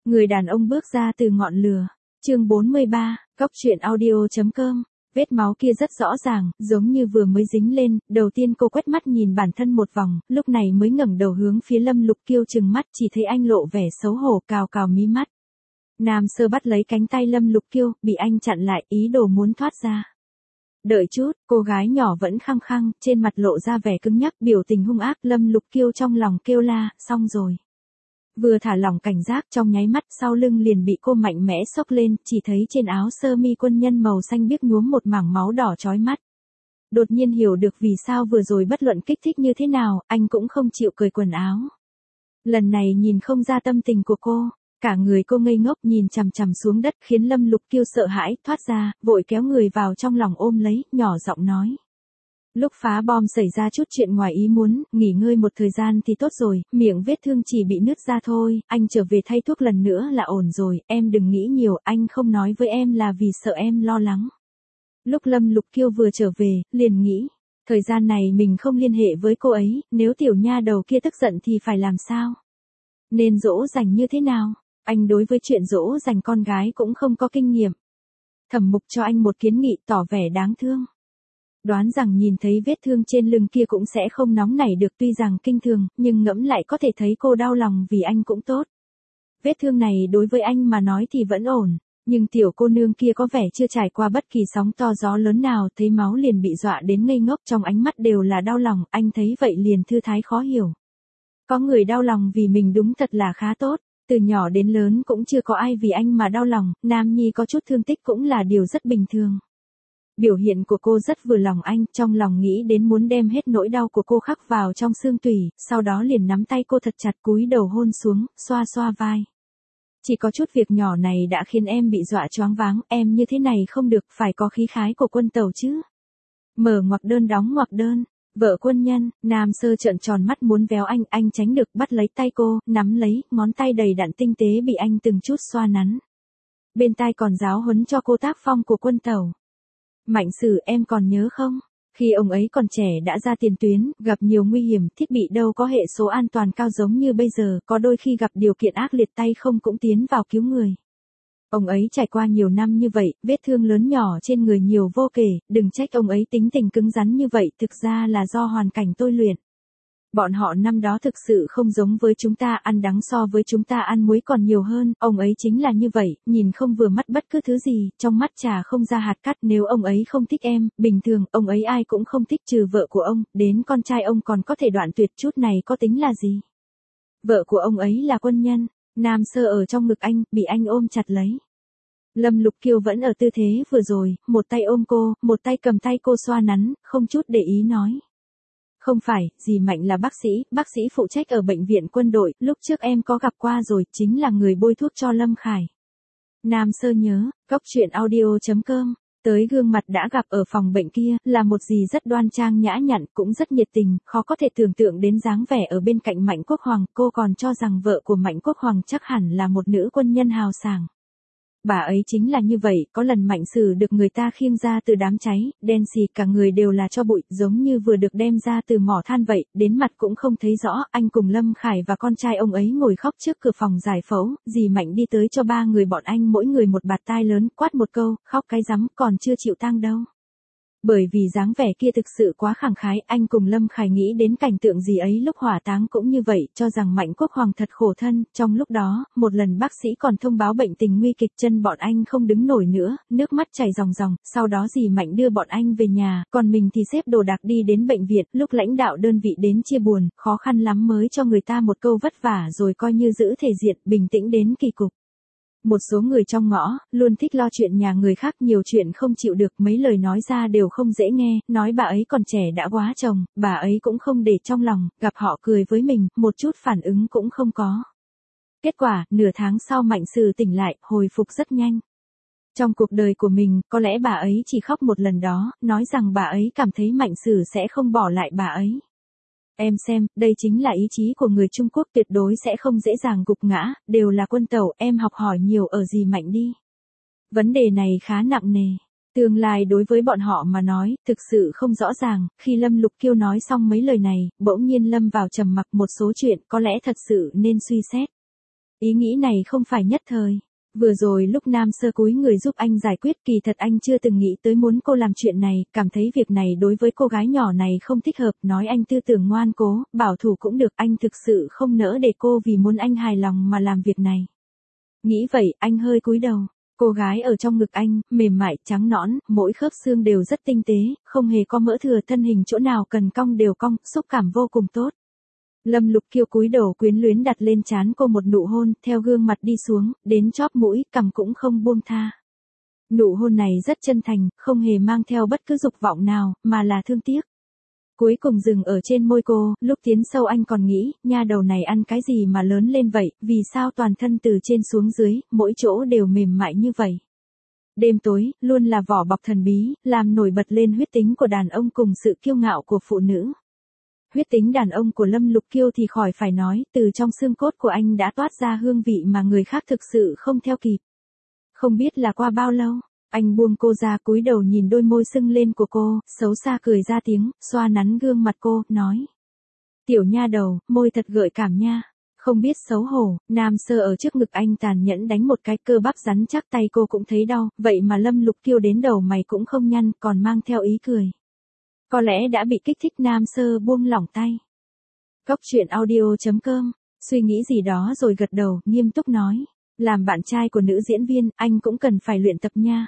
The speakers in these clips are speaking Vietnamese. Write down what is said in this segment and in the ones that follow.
Người đàn ông bước ra từ ngọn lửa. Chương 43, Cốc truyện audio.com. Vết máu kia rất rõ ràng, giống như vừa mới dính lên, đầu tiên cô quét mắt nhìn bản thân một vòng, lúc này mới ngẩng đầu hướng phía Lâm Lục Kiêu trừng mắt, chỉ thấy anh lộ vẻ xấu hổ, cào cào mí mắt. Nam Sơ bắt lấy cánh tay Lâm Lục Kiêu, bị anh chặn lại, ý đồ muốn thoát ra. Đợi chút, cô gái nhỏ vẫn khăng khăng, trên mặt lộ ra vẻ cứng nhắc, biểu tình hung ác. Lâm Lục Kiêu trong lòng kêu la, xong rồi. Vừa thả lỏng cảnh giác, trong nháy mắt sau lưng liền bị cô mạnh mẽ xốc lên, chỉ thấy trên áo sơ mi quân nhân màu xanh biếc nhuốm một mảng máu đỏ chói mắt. Đột nhiên hiểu được vì sao vừa rồi bất luận kích thích như thế nào, anh cũng không chịu cởi quần áo. Lần này nhìn không ra tâm tình của cô, cả người cô ngây ngốc nhìn chằm chằm xuống đất, khiến Lâm Lục Kiêu sợ hãi, thoát ra, vội kéo người vào trong lòng ôm lấy, nhỏ giọng nói. Lúc phá bom xảy ra chút chuyện ngoài ý muốn, nghỉ ngơi một thời gian thì tốt rồi, miệng vết thương chỉ bị nứt ra thôi, anh trở về thay thuốc lần nữa là ổn rồi, em đừng nghĩ nhiều, anh không nói với em là vì sợ em lo lắng. Lúc Lâm Lục Kiêu vừa trở về, liền nghĩ, thời gian này mình không liên hệ với cô ấy, nếu tiểu nha đầu kia tức giận thì phải làm sao? Nên dỗ dành như thế nào? Anh đối với chuyện dỗ dành con gái cũng không có kinh nghiệm. Thẩm Mục cho anh một kiến nghị tỏ vẻ đáng thương. Đoán rằng nhìn thấy vết thương trên lưng kia cũng sẽ không nóng nảy được, tuy rằng kinh thường, nhưng ngẫm lại có thể thấy cô đau lòng vì anh cũng tốt. Vết thương này đối với anh mà nói thì vẫn ổn, nhưng tiểu cô nương kia có vẻ chưa trải qua bất kỳ sóng to gió lớn nào, thấy máu liền bị dọa đến ngây ngốc, trong ánh mắt đều là đau lòng, anh thấy vậy liền thư thái khó hiểu. Có người đau lòng vì mình đúng thật là khá tốt, từ nhỏ đến lớn cũng chưa có ai vì anh mà đau lòng, nam nhi có chút thương tích cũng là điều rất bình thường. Biểu hiện của cô rất vừa lòng anh, trong lòng nghĩ đến muốn đem hết nỗi đau của cô khắc vào trong xương tủy, sau đó liền nắm tay cô thật chặt, cúi đầu hôn xuống, xoa xoa vai. Chỉ có chút việc nhỏ này đã khiến em bị dọa choáng váng, em như thế này không được, phải có khí khái của quân tàu chứ. Mở ngoặc đơn đóng ngoặc đơn, vợ quân nhân. Nam Sơ trợn tròn mắt muốn véo anh tránh được, bắt lấy tay cô, nắm lấy, ngón tay đầy đặn tinh tế bị anh từng chút xoa nắn. Bên tai còn giáo huấn cho cô tác phong của quân tàu. Mạnh Sử, em còn nhớ không? Khi ông ấy còn trẻ đã ra tiền tuyến, gặp nhiều nguy hiểm, thiết bị đâu có hệ số an toàn cao giống như bây giờ, có đôi khi gặp điều kiện ác liệt tay không cũng tiến vào cứu người. Ông ấy trải qua nhiều năm như vậy, vết thương lớn nhỏ trên người nhiều vô kể, đừng trách ông ấy tính tình cứng rắn như vậy, thực ra là do hoàn cảnh tôi luyện. Bọn họ năm đó thực sự không giống với chúng ta, ăn đắng so với chúng ta ăn muối còn nhiều hơn, ông ấy chính là như vậy, nhìn không vừa mắt bất cứ thứ gì, trong mắt trà không ra hạt cát, nếu ông ấy không thích em, bình thường, ông ấy ai cũng không thích trừ vợ của ông, đến con trai ông còn có thể đoạn tuyệt, chút này có tính là gì? Vợ của ông ấy là quân nhân. Nam Sơ ở trong ngực anh, bị anh ôm chặt lấy. Lâm Lục Kiêu vẫn ở tư thế vừa rồi, một tay ôm cô, một tay cầm tay cô xoa nắn, không chút để ý nói. Không phải, dì Mạnh là bác sĩ phụ trách ở bệnh viện quân đội, lúc trước em có gặp qua rồi, chính là người bôi thuốc cho Lâm Khải. Nam Sơ nhớ, Cốc truyện audio.com, tới gương mặt đã gặp ở phòng bệnh kia, là một dì rất đoan trang nhã nhặn, cũng rất nhiệt tình, khó có thể tưởng tượng đến dáng vẻ ở bên cạnh Mạnh Quốc Hoàng, cô còn cho rằng vợ của Mạnh Quốc Hoàng chắc hẳn là một nữ quân nhân hào sảng. Bà ấy chính là như vậy, có lần Mạnh Sử được người ta khiêng ra từ đám cháy, đen xì cả người đều là tro bụi, giống như vừa được đem ra từ mỏ than vậy, đến mặt cũng không thấy rõ, anh cùng Lâm Khải và con trai ông ấy ngồi khóc trước cửa phòng giải phẫu, dì Mạnh đi tới cho ba người bọn anh mỗi người một bạt tai lớn, quát một câu, khóc cái rắm, còn chưa chịu tang đâu. Bởi vì dáng vẻ kia thực sự quá khẳng khái, anh cùng Lâm Khải nghĩ đến cảnh tượng gì ấy lúc hỏa táng cũng như vậy, cho rằng Mạnh Quốc Hoàng thật khổ thân, trong lúc đó, một lần bác sĩ còn thông báo bệnh tình nguy kịch, chân bọn anh không đứng nổi nữa, nước mắt chảy ròng ròng, sau đó dì Mạnh đưa bọn anh về nhà, còn mình thì xếp đồ đạc đi đến bệnh viện, lúc lãnh đạo đơn vị đến chia buồn, khó khăn lắm mới cho người ta một câu vất vả rồi coi như giữ thể diện, bình tĩnh đến kỳ cục. Một số người trong ngõ, luôn thích lo chuyện nhà người khác, nhiều chuyện không chịu được, mấy lời nói ra đều không dễ nghe, nói bà ấy còn trẻ đã quá chồng, bà ấy cũng không để trong lòng, gặp họ cười với mình, một chút phản ứng cũng không có. Kết quả, nửa tháng sau Mạnh Sử tỉnh lại, hồi phục rất nhanh. Trong cuộc đời của mình, có lẽ bà ấy chỉ khóc một lần đó, nói rằng bà ấy cảm thấy Mạnh Sử sẽ không bỏ lại bà ấy. Em xem, đây chính là ý chí của người Trung Quốc, tuyệt đối sẽ không dễ dàng gục ngã, đều là quân tàu, em học hỏi nhiều ở dì Mạnh đi. Vấn đề này khá nặng nề. Tương lai đối với bọn họ mà nói, thực sự không rõ ràng, khi Lâm Lục Kiêu nói xong mấy lời này, bỗng nhiên lâm vào trầm mặc, một số chuyện có lẽ thật sự nên suy xét. Ý nghĩ này không phải nhất thời. Vừa rồi lúc Nam Sơ cúi người giúp anh giải quyết, kỳ thật anh chưa từng nghĩ tới muốn cô làm chuyện này, cảm thấy việc này đối với cô gái nhỏ này không thích hợp, nói anh tư tưởng ngoan cố, bảo thủ cũng được, anh thực sự không nỡ để cô vì muốn anh hài lòng mà làm việc này. Nghĩ vậy, anh hơi cúi đầu. Cô gái ở trong ngực anh, mềm mại, trắng nõn, mỗi khớp xương đều rất tinh tế, không hề có mỡ thừa, thân hình chỗ nào cần cong đều cong, xúc cảm vô cùng tốt. Lâm Lục Kiêu cúi đầu quyến luyến đặt lên trán cô một nụ hôn, theo gương mặt đi xuống, đến chóp mũi, cằm cũng không buông tha. Nụ hôn này rất chân thành, không hề mang theo bất cứ dục vọng nào, mà là thương tiếc. Cuối cùng dừng ở trên môi cô, lúc tiến sâu anh còn nghĩ, nha đầu này ăn cái gì mà lớn lên vậy, vì sao toàn thân từ trên xuống dưới, mỗi chỗ đều mềm mại như vậy. Đêm tối, luôn là vỏ bọc thần bí, làm nổi bật lên huyết tính của đàn ông cùng sự kiêu ngạo của phụ nữ. Huyết tính đàn ông của Lâm Lục Kiêu thì khỏi phải nói, từ trong xương cốt của anh đã toát ra hương vị mà người khác thực sự không theo kịp. Không biết là qua bao lâu, anh buông cô ra, cúi đầu nhìn đôi môi sưng lên của cô, xấu xa cười ra tiếng, xoa nắn gương mặt cô, nói. Tiểu nha đầu, môi thật gợi cảm nha. Không biết xấu hổ, Nam Sơ ở trước ngực anh tàn nhẫn đánh một cái, cơ bắp rắn chắc, tay cô cũng thấy đau, vậy mà Lâm Lục Kiêu đến đầu mày cũng không nhăn, còn mang theo ý cười. Có lẽ đã bị kích thích, Nam Sơ buông lỏng tay. Cóc truyện audio.com, suy nghĩ gì đó rồi gật đầu, nghiêm túc nói. Làm bạn trai của nữ diễn viên, anh cũng cần phải luyện tập nha.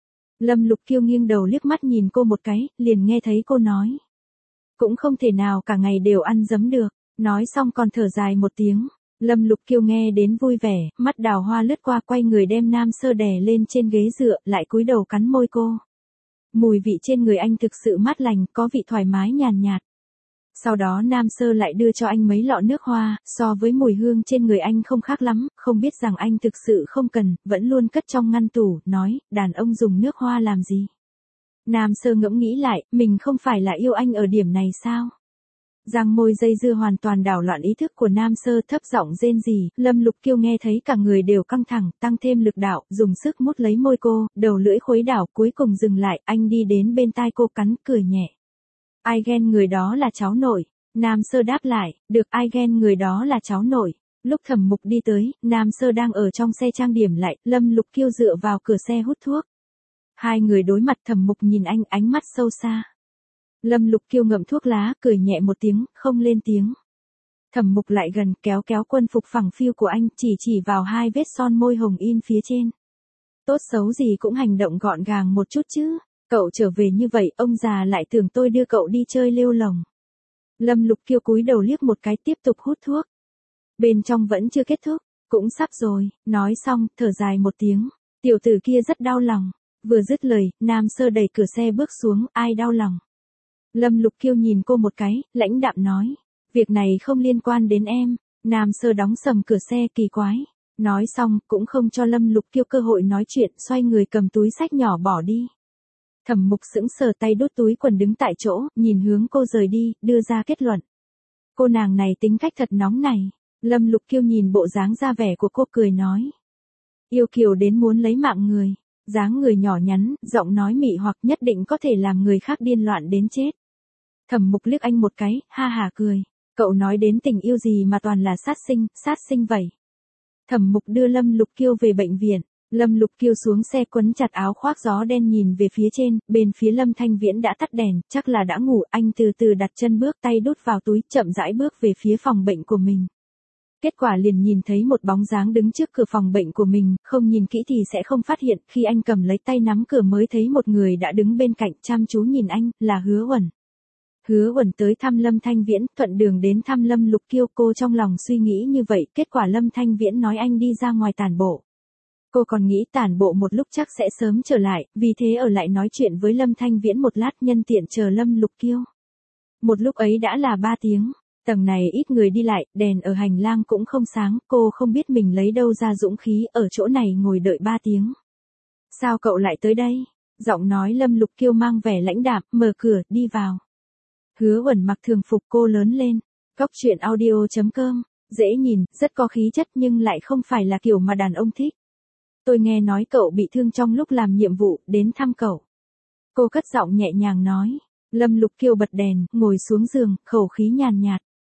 Lâm Lục Kiêu nghiêng đầu liếc mắt nhìn cô một cái, liền nghe thấy cô nói. Cũng không thể nào cả ngày đều ăn dấm được, nói xong còn thở dài một tiếng. Lâm Lục Kiêu nghe đến vui vẻ, mắt đào hoa lướt qua, quay người đem Nam Sơ đè lên trên ghế dựa, lại cúi đầu cắn môi cô. Mùi vị trên người anh thực sự mát lành, có vị thoải mái nhàn nhạt. Sau đó Nam Sơ lại đưa cho anh mấy lọ nước hoa, so với mùi hương trên người anh không khác lắm, không biết rằng anh thực sự không cần, vẫn luôn cất trong ngăn tủ, nói, đàn ông dùng nước hoa làm gì. Nam Sơ ngẫm nghĩ lại, mình không phải là yêu anh ở điểm này sao? Răng môi dây dưa hoàn toàn đảo loạn ý thức của Nam Sơ, thấp giọng rên rỉ, Lâm Lục Kiêu nghe thấy cả người đều căng thẳng, tăng thêm lực đạo, dùng sức mút lấy môi cô, đầu lưỡi khuấy đảo, cuối cùng dừng lại, anh đi đến bên tai cô cắn, cười nhẹ. Ai ghen người đó là cháu nội. Nam Sơ đáp lại, được, ai ghen người đó là cháu nội. Lúc Thẩm Mục đi tới, Nam Sơ đang ở trong xe trang điểm lại, Lâm Lục Kiêu dựa vào cửa xe hút thuốc. Hai người đối mặt, Thẩm Mục nhìn anh, ánh mắt sâu xa. Lâm Lục Kiêu ngậm thuốc lá, cười nhẹ một tiếng, không lên tiếng. Thẩm Mục lại gần, kéo kéo quân phục phẳng phiu của anh, chỉ vào hai vết son môi hồng in phía trên. Tốt xấu gì cũng hành động gọn gàng một chút chứ. Cậu trở về như vậy, ông già lại tưởng tôi đưa cậu đi chơi lêu lồng. Lâm Lục Kiêu cúi đầu liếc một cái, tiếp tục hút thuốc. Bên trong vẫn chưa kết thúc, cũng sắp rồi, nói xong, thở dài một tiếng. Tiểu tử kia rất đau lòng. Vừa dứt lời, Nam Sơ đẩy cửa xe bước xuống, ai đau lòng. Lâm Lục Kiêu nhìn cô một cái, lãnh đạm nói. Việc này không liên quan đến em. Nam Sơ đóng sầm cửa xe, kỳ quái. Nói xong, cũng không cho Lâm Lục Kiêu cơ hội nói chuyện, xoay người cầm túi xách nhỏ bỏ đi. Thẩm Mục sững sờ, tay đút túi quần đứng tại chỗ, nhìn hướng cô rời đi, đưa ra kết luận. Cô nàng này tính cách thật nóng này. Lâm Lục Kiêu nhìn bộ dáng ra vẻ của cô, cười nói. Yêu kiều đến muốn lấy mạng người. Dáng người nhỏ nhắn, giọng nói mị hoặc, nhất định có thể làm người khác điên loạn đến chết. Thẩm Mục liếc anh một cái, ha hà cười. Cậu nói đến tình yêu gì mà toàn là sát sinh vậy. Thẩm Mục đưa Lâm Lục Kiêu về bệnh viện. Lâm Lục Kiêu xuống xe, quấn chặt áo khoác gió đen, nhìn về phía trên, bên phía Lâm Thanh Viễn đã tắt đèn, chắc là đã ngủ, anh từ từ đặt chân bước, tay đút vào túi, chậm rãi bước về phía phòng bệnh của mình. Kết quả liền nhìn thấy một bóng dáng đứng trước cửa phòng bệnh của mình, không nhìn kỹ thì sẽ không phát hiện, khi anh cầm lấy tay nắm cửa mới thấy một người đã đứng bên cạnh, chăm chú nhìn anh, là Hứa Uẩn. Hứa Uẩn tới thăm Lâm Thanh Viễn, thuận đường đến thăm Lâm Lục Kiêu, cô trong lòng suy nghĩ như vậy, kết quả Lâm Thanh Viễn nói anh đi ra ngoài tản bộ. Cô còn nghĩ tản bộ một lúc chắc sẽ sớm trở lại, vì thế ở lại nói chuyện với Lâm Thanh Viễn một lát, nhân tiện chờ Lâm Lục Kiêu. Một lúc ấy đã là 3 tiếng, tầng này ít người đi lại, đèn ở hành lang cũng không sáng, cô không biết mình lấy đâu ra dũng khí ở chỗ này ngồi đợi 3 tiếng. Sao cậu lại tới đây? Giọng nói Lâm Lục Kiêu mang vẻ lãnh đạm, mở cửa, đi vào. Hứa Uẩn mặc thường phục, cô lớn lên. Cóc truyện audio.com, dễ nhìn, rất có khí chất nhưng lại không phải là kiểu mà đàn ông thích. Tôi nghe nói cậu bị thương trong lúc làm nhiệm vụ, đến thăm cậu. Cô cất giọng nhẹ nhàng nói. Lâm Lục Kiêu bật đèn, ngồi xuống giường, khẩu khí nhàn nhạt.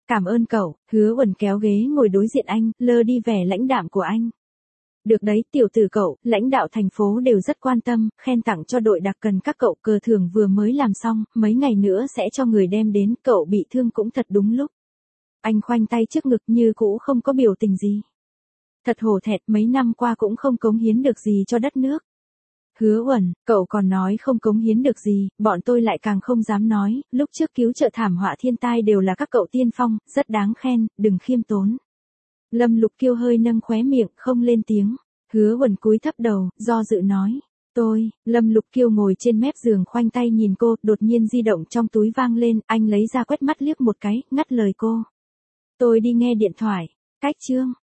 Cảm ơn cậu, Hứa Uẩn kéo ghế ngồi đối diện anh, lơ đi vẻ lãnh đạm của anh. Được đấy, tiểu tử cậu, lãnh đạo thành phố đều rất quan tâm, khen tặng cho đội đặc cần các cậu, cờ thưởng vừa mới làm xong, mấy ngày nữa sẽ cho người đem đến, cậu bị thương cũng thật đúng lúc. Anh khoanh tay trước ngực như cũ không có biểu tình gì. Thật hổ thẹn, mấy năm qua cũng không cống hiến được gì cho đất nước. Hứa Uẩn, cậu còn nói không cống hiến được gì, bọn tôi lại càng không dám nói, lúc trước cứu trợ thảm họa thiên tai đều là các cậu tiên phong, rất đáng khen, đừng khiêm tốn. Lâm Lục Kiêu hơi nâng khóe miệng, không lên tiếng. Hứa Uẩn cúi thấp đầu, do dự nói. Lâm Lục Kiêu ngồi trên mép giường khoanh tay nhìn cô, đột nhiên di động trong túi vang lên, anh lấy ra quét mắt liếc một cái, ngắt lời cô. Tôi đi nghe điện thoại. Cách chương.